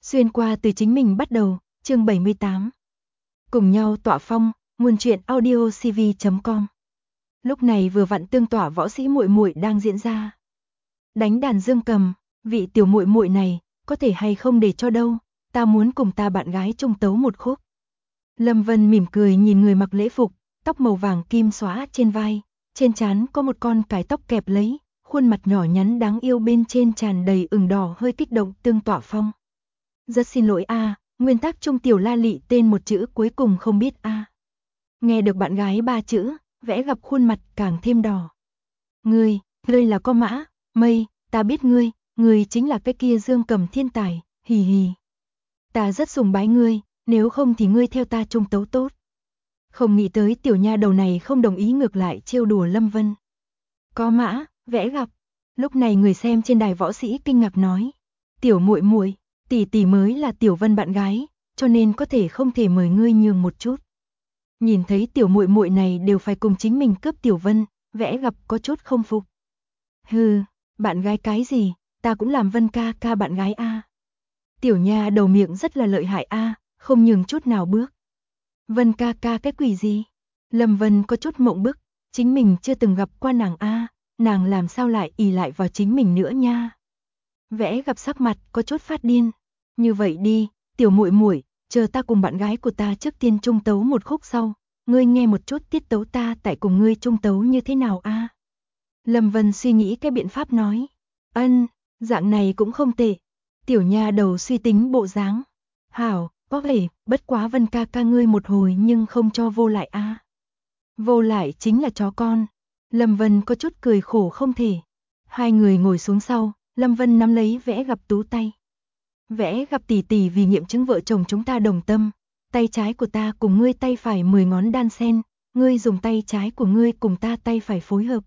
Xuyên qua từ chính mình bắt đầu, chương 78. Cùng nhau tọa phong, nguồn truyện audiocv.com. Lúc này vừa vặn tương tỏa võ sĩ muội muội đang diễn ra. Đánh đàn dương cầm, vị tiểu muội muội này, có thể hay không để cho đâu, ta muốn cùng ta bạn gái chung tấu một khúc. Lâm Vân mỉm cười nhìn người mặc lễ phục, tóc màu vàng kim xóa trên vai, trên trán có một con cái tóc kẹp lấy, khuôn mặt nhỏ nhắn đáng yêu bên trên tràn đầy ửng đỏ hơi kích động tương tỏa phong. Rất xin lỗi a, nguyên tắc trong tiểu la lị tên một chữ cuối cùng không biết a. Nghe được bạn gái ba chữ, vẽ gặp khuôn mặt càng thêm đỏ. Ngươi là con mã, mây, ta biết ngươi chính là cái kia dương cầm thiên tài, hì hì. Ta rất sùng bái ngươi, nếu không thì ngươi theo ta chung tấu tốt. Không nghĩ tới tiểu nha đầu này không đồng ý ngược lại trêu đùa Lâm Vân. Có mã, vẽ gặp. Lúc này người xem trên đài võ sĩ kinh ngạc nói, tiểu muội muội, tỷ tỷ mới là Tiểu Vân bạn gái, cho nên có thể không thể mời ngươi nhường một chút. Nhìn thấy tiểu muội muội này đều phải cùng chính mình cướp Tiểu Vân, vẽ gặp có chút không phục. Hừ, bạn gái cái gì, ta cũng làm Vân ca ca bạn gái a. Tiểu nha đầu miệng rất là lợi hại a, không nhường chút nào bước. Vân ca ca cái quỷ gì? Lâm Vân có chút mộng bức, chính mình chưa từng gặp qua nàng a, nàng làm sao lại ỷ lại vào chính mình nữa nha. Vẽ gặp sắc mặt có chút phát điên. Như vậy đi, tiểu muội muội, chờ ta cùng bạn gái của ta trước tiên chung tấu một khúc sau, ngươi nghe một chút tiết tấu ta tại cùng ngươi chung tấu như thế nào a? Lâm Vân suy nghĩ cái biện pháp nói, ân, dạng này cũng không tệ. Tiểu nha đầu suy tính bộ dáng. Hảo, có thể, bất quá Vân ca ca ngươi một hồi nhưng không cho vô lại a. Vô lại chính là chó con. Lâm Vân có chút cười khổ không thể. Hai người ngồi xuống sau, Lâm Vân nắm lấy vẽ gặp tú tay. Vẽ gặp tỷ tỷ vì nghiệm chứng vợ chồng chúng ta đồng tâm, tay trái của ta cùng ngươi tay phải 10 ngón đan sen, ngươi dùng tay trái của ngươi cùng ta tay phải phối hợp.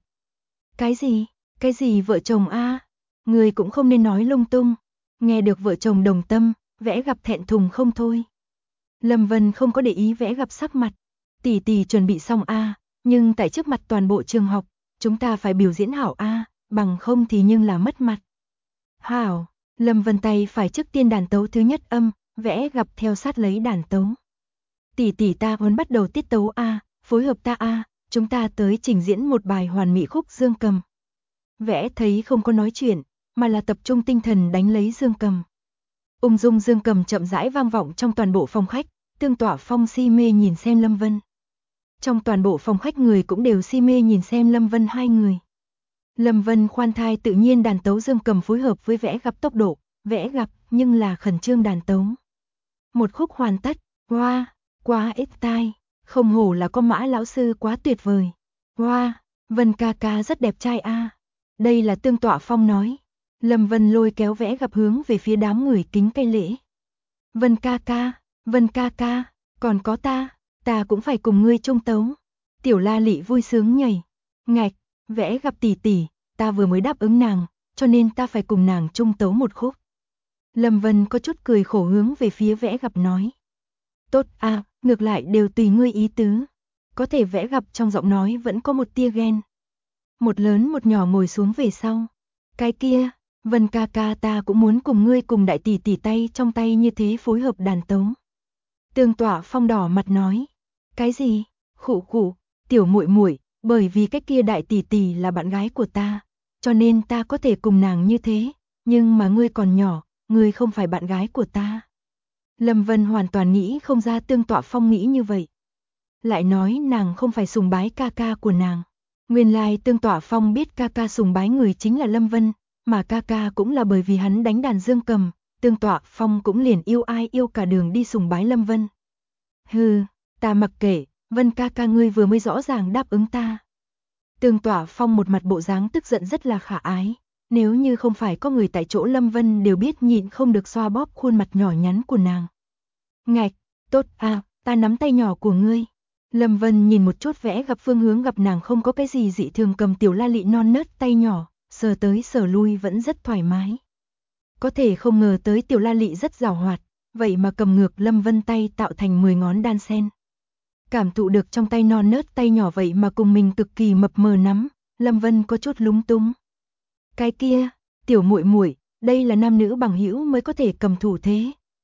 Cái gì vợ chồng a? Ngươi cũng không nên nói lung tung. Nghe được vợ chồng đồng tâm, vẽ gặp thẹn thùng không thôi. Lâm Vân không có để ý vẽ gặp sắc mặt. Tỷ tỷ chuẩn bị xong a, nhưng tại trước mặt toàn bộ trường học, chúng ta phải biểu diễn hảo a, bằng không thì nhưng là mất mặt. Hảo. Lâm Vân tay phải trước tiên đàn tấu thứ nhất âm, vẽ gặp theo sát lấy đàn tấu. Tỷ tỷ ta muốn bắt đầu tiết tấu a, phối hợp ta a, chúng ta tới trình diễn một bài hoàn mỹ khúc dương cầm. Vẽ thấy không có nói chuyện, mà là tập trung tinh thần đánh lấy dương cầm. Ung dung dương cầm chậm rãi vang vọng trong toàn bộ phòng khách, tương tỏa phong si mê nhìn xem Lâm Vân. Trong toàn bộ phòng khách người cũng đều si mê nhìn xem Lâm Vân hai người. Lâm Vân khoan thai tự nhiên đàn tấu dương cầm phối hợp với vẽ gặp tốc độ, vẽ gặp nhưng là khẩn trương đàn tấu. Một khúc hoàn tất, wow, quá ết tai, không hổ là con mã lão sư quá tuyệt vời. Wow, Vân ca ca rất đẹp trai a. Đây là tương tọa phong nói. Lâm Vân lôi kéo vẽ gặp hướng về phía đám người kính cây lễ. Vân ca ca, còn có ta cũng phải cùng ngươi chung tấu. Tiểu la lị vui sướng nhảy. Ngạch, vẽ gặp tỷ tỷ, ta vừa mới đáp ứng nàng, cho nên ta phải cùng nàng chung tấu một khúc. Lâm Vân có chút cười khổ hướng về phía vẽ gặp nói. Tốt a, ngược lại đều tùy ngươi ý tứ. Có thể vẽ gặp trong giọng nói vẫn có một tia ghen. Một lớn một nhỏ ngồi xuống về sau. Cái kia, Vân ca ca ta cũng muốn cùng ngươi cùng đại tỷ tỷ tay trong tay như thế phối hợp đàn tấu. Tương tỏa phong đỏ mặt nói. Cái gì? Khụ, tiểu muội muội, bởi vì cái kia đại tỷ tỷ là bạn gái của ta, cho nên ta có thể cùng nàng như thế, nhưng mà ngươi còn nhỏ, ngươi không phải bạn gái của ta. Lâm Vân hoàn toàn nghĩ không ra tương tọa phong nghĩ như vậy. Lại nói nàng không phải sùng bái ca ca của nàng. Nguyên lai tương tọa phong biết ca ca sùng bái người chính là Lâm Vân, mà ca ca cũng là bởi vì hắn đánh đàn dương cầm, tương tọa phong cũng liền yêu ai yêu cả đường đi sùng bái Lâm Vân. Hừ, ta mặc kệ, Vân ca ca ngươi vừa mới rõ ràng đáp ứng ta. Tương tỏa phong một mặt bộ dáng tức giận rất là khả ái, nếu như không phải có người tại chỗ Lâm Vân đều biết nhịn không được xoa bóp khuôn mặt nhỏ nhắn của nàng. Ngạch, tốt à, ta nắm tay nhỏ của ngươi. Lâm Vân nhìn một chút vẽ gặp phương hướng gặp nàng không có cái gì dị thường cầm tiểu la lị non nớt tay nhỏ, sờ tới sờ lui vẫn rất thoải mái. Có thể không ngờ tới tiểu la lị rất giàu hoạt, vậy mà cầm ngược Lâm Vân tay tạo thành 10 ngón đan sen. Cảm thụ được trong tay non nớt tay nhỏ vậy mà cùng mình cực kỳ mập mờ nắm, Lâm Vân có chút lúng túng. Cái kia, tiểu muội muội, đây là nam nữ bằng hữu mới có thể cầm thủ thế,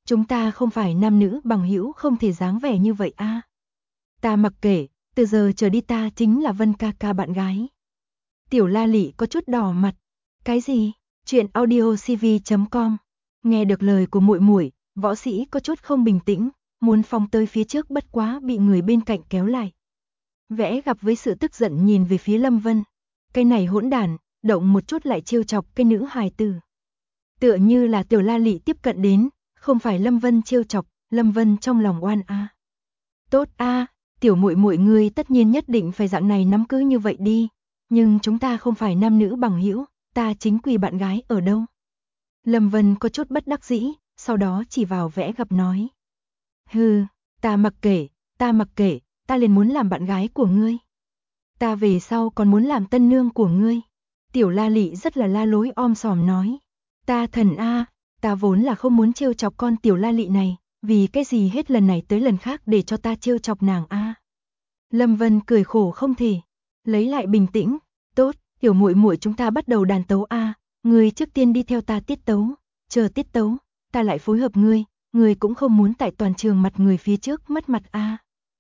chúng ta không phải nam nữ bằng hữu không thể dáng vẻ như vậy a. Ta mặc kệ, từ giờ trở đi ta chính là Vân ca ca bạn gái. Tiểu La Lị có chút đỏ mặt. Cái gì? Chuyện audio cv.com. Nghe được lời của muội muội, võ sĩ có chút không bình tĩnh, muốn phóng tới phía trước bất quá bị người bên cạnh kéo lại. Vẽ gặp với sự tức giận nhìn về phía Lâm Vân. Cái này hỗn đản, động một chút lại trêu chọc cái nữ hài tử. Tựa như là Tiểu La Lị tiếp cận đến, không phải Lâm Vân trêu chọc, Lâm Vân trong lòng oan a. Tốt a, tiểu muội muội ngươi tất nhiên nhất định phải dạng này nắm cứ như vậy đi, nhưng chúng ta không phải nam nữ bằng hữu, ta chính quy bạn gái ở đâu? Lâm Vân có chút bất đắc dĩ, sau đó chỉ vào Vẽ gặp nói. Hừ, ta mặc kệ, ta liền muốn làm bạn gái của ngươi. Ta về sau còn muốn làm tân nương của ngươi. Tiểu La Lị rất là la lối om sòm nói. Ta thần a, ta vốn là không muốn trêu chọc con Tiểu La Lị này, vì cái gì hết lần này tới lần khác để cho ta trêu chọc nàng a. Lâm Vân cười khổ không thể, lấy lại bình tĩnh, tốt, tiểu muội muội chúng ta bắt đầu đàn tấu a, ngươi trước tiên đi theo ta tiết tấu, chờ tiết tấu, ta lại phối hợp ngươi cũng không muốn tại toàn trường mặt người phía trước mất mặt a.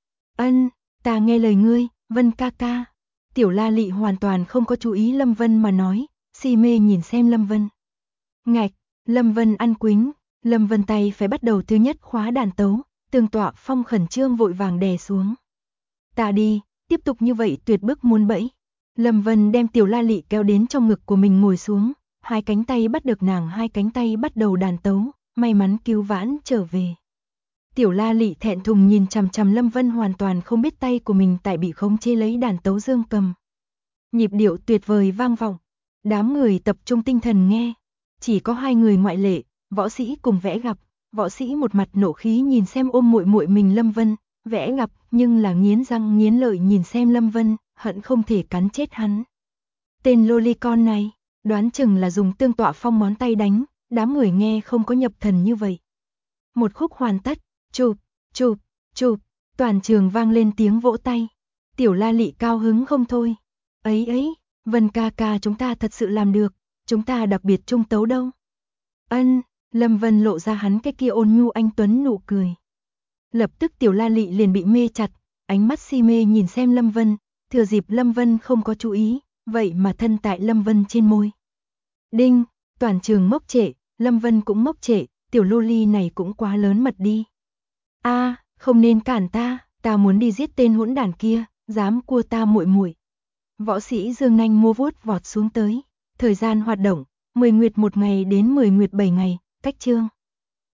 Ân, ta nghe lời ngươi, Vân ca ca. Tiểu La Lị hoàn toàn không có chú ý Lâm Vân mà nói, si mê nhìn xem Lâm Vân. Ngạch, Lâm Vân ăn quính, Lâm Vân tay phải bắt đầu thứ nhất khóa đàn tấu, Tương Tọa Phong khẩn trương vội vàng đè xuống. Ta đi, tiếp tục như vậy tuyệt bức muôn bẫy. Lâm Vân đem Tiểu La Lị kéo đến trong ngực của mình ngồi xuống, hai cánh tay bắt được nàng, hai cánh tay bắt đầu đàn tấu, may mắn cứu vãn trở về. Tiểu La Lị thẹn thùng nhìn chằm chằm Lâm Vân hoàn toàn không biết tay của mình tại bị khống chế lấy đàn tấu dương cầm. Nhịp điệu tuyệt vời vang vọng, đám người tập trung tinh thần nghe, chỉ có hai người ngoại lệ, võ sĩ cùng Vẽ gặp, võ sĩ một mặt nộ khí nhìn xem ôm muội muội mình Lâm Vân, Vẽ gặp nhưng là nghiến răng nghiến lợi nhìn xem Lâm Vân, hận không thể cắn chết hắn. Tên lolicon này, đoán chừng là dùng Tương Tọa Phong món tay đánh, đám người nghe không có nhập thần như vậy. Một khúc hoàn tất, chụp, chụp, chụp, toàn trường vang lên tiếng vỗ tay. Tiểu La Lị cao hứng không thôi. Ấy, Vân ca ca chúng ta thật sự làm được, chúng ta đặc biệt trung tấu đâu. Ân, Lâm Vân lộ ra hắn cái kia ôn nhu anh tuấn nụ cười. Lập tức Tiểu La Lị liền bị mê chặt, ánh mắt si mê nhìn xem Lâm Vân, thừa dịp Lâm Vân không có chú ý, vậy mà thân tại Lâm Vân trên môi. Đinh, toàn trường mốc trệ, Lâm Vân cũng mốc trệ, tiểu loli này cũng quá lớn mật đi. A, không nên cản ta muốn đi giết tên hỗn đản kia, dám cua ta muội muội. Võ sĩ dương nanh mua vuốt vọt xuống tới. Thời gian hoạt động, 10 nguyệt 1 ngày đến 10 nguyệt 7 ngày, cách chương.